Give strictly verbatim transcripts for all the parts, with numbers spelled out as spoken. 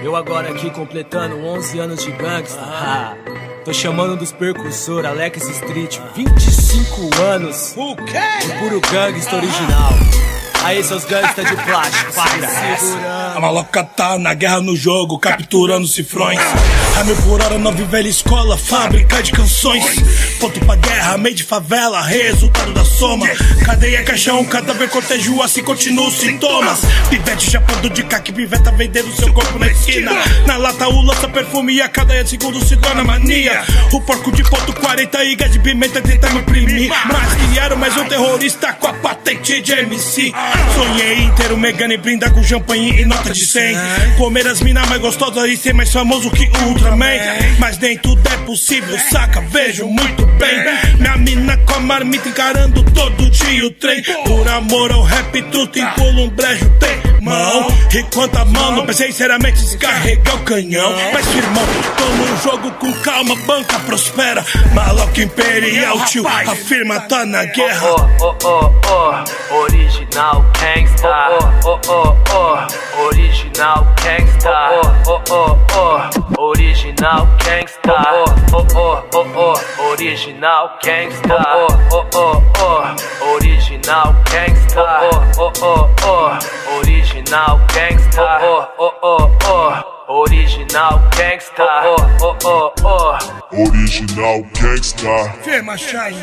Eu agora aqui completando onze anos de gangsta. Ah, tô chamando dos percussor, Alex Street, vinte e cinco anos. O quê? O puro gangsta original. Aí, seus gangsta de plástico, segurando. A maloca tá na guerra no jogo, capturando cifrões. A mil por hora, nova e velha escola, fábrica de canções. Ponto pra guerra, meio de favela, resultado da soma. Cadeia, caixão, cadáver, cortejo, assim continuam os sintomas. Pivete chapando de caque, piveta vendendo seu corpo na esquina. Na lata o lança perfume e a cadeia de segundo se torna mania. O porco de ponto quarenta e gás de pimenta tenta me imprimir. Mas criaram mais um terrorista com a patente de M C. Sonhei inteiro, Megane brinda com champanhe e nota de cem. Comer as minas mais gostosas e ser mais famoso que o Ultraman. Mas nem tudo é possível, saca? Vejo muito bem. Minha mina com a marmita encarando todo dia o trem. Por amor ao rap, tudo empula um brejo, tem mão. E quanta mão, não pensei seriamente descarregar o canhão. Mas firmão, tô num jogo com calma, banca prospera. Maloca imperial, tio, a firma tá na guerra. Oh, oh, oh, oh, original gangsta. Oh, oh, oh, oh, original gangsta. Oh, oh, oh, oh, original gangsta. Oh, oh, oh, oh, original gangsta. Oh, oh, oh, original gangsta. Oh, oh, oh, original gangsta. Oh, oh, oh, original gangsta. Oh, oh, oh, original gangsta. Firma Shine.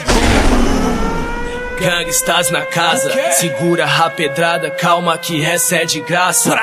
Gangstas na casa, segura a pedrada, calma que essa é de graça.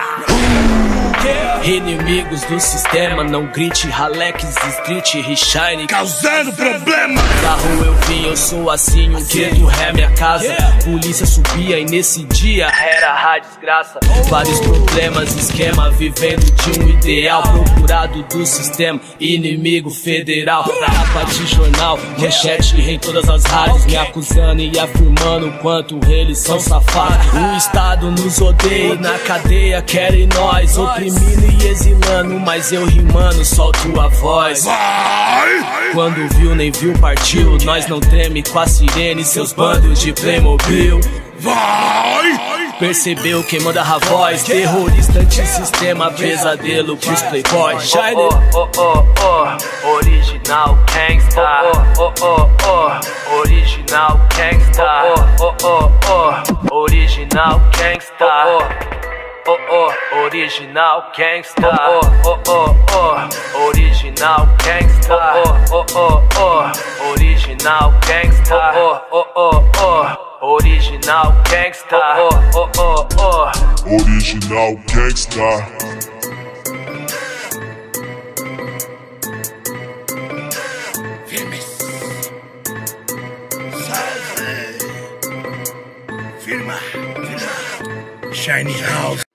Inimigos do sistema, não grite, Alex Street, Rishine causando problema. Da rua eu vim, eu sou assim, o gueto é minha casa. Polícia subia e nesse dia era a desgraça. Vários problemas, esquema, vivendo de um ideal. Procurado do sistema, inimigo federal. Capa de jornal, manchete em todas as rádios, me acusando e afirmando o quanto eles são safados. O Estado nos odeia e na cadeia querem nós, oprimindo e exilando, mas eu rimando, solto a voz. Vai! Quando viu, nem viu, partiu. Nós não treme com a sirene, seus bandos de Playmobil. Vai! Percebeu quem manda a voz, terrorista antissistema, pesadelo pros playboys. Shine. Oh, oh, oh, oh, original gangsta. Oh, oh, oh, original gangsta. Oh, oh, oh, original gangsta. Oh, oh, original gangsta. Oh, oh, oh, original gangsta. Oh, oh, oh, original gangsta. Oh, oh, oh, original gangsta. Oh, oh, oh, original gangsta. Firmes. Salve. Firma, firma. Shiny House.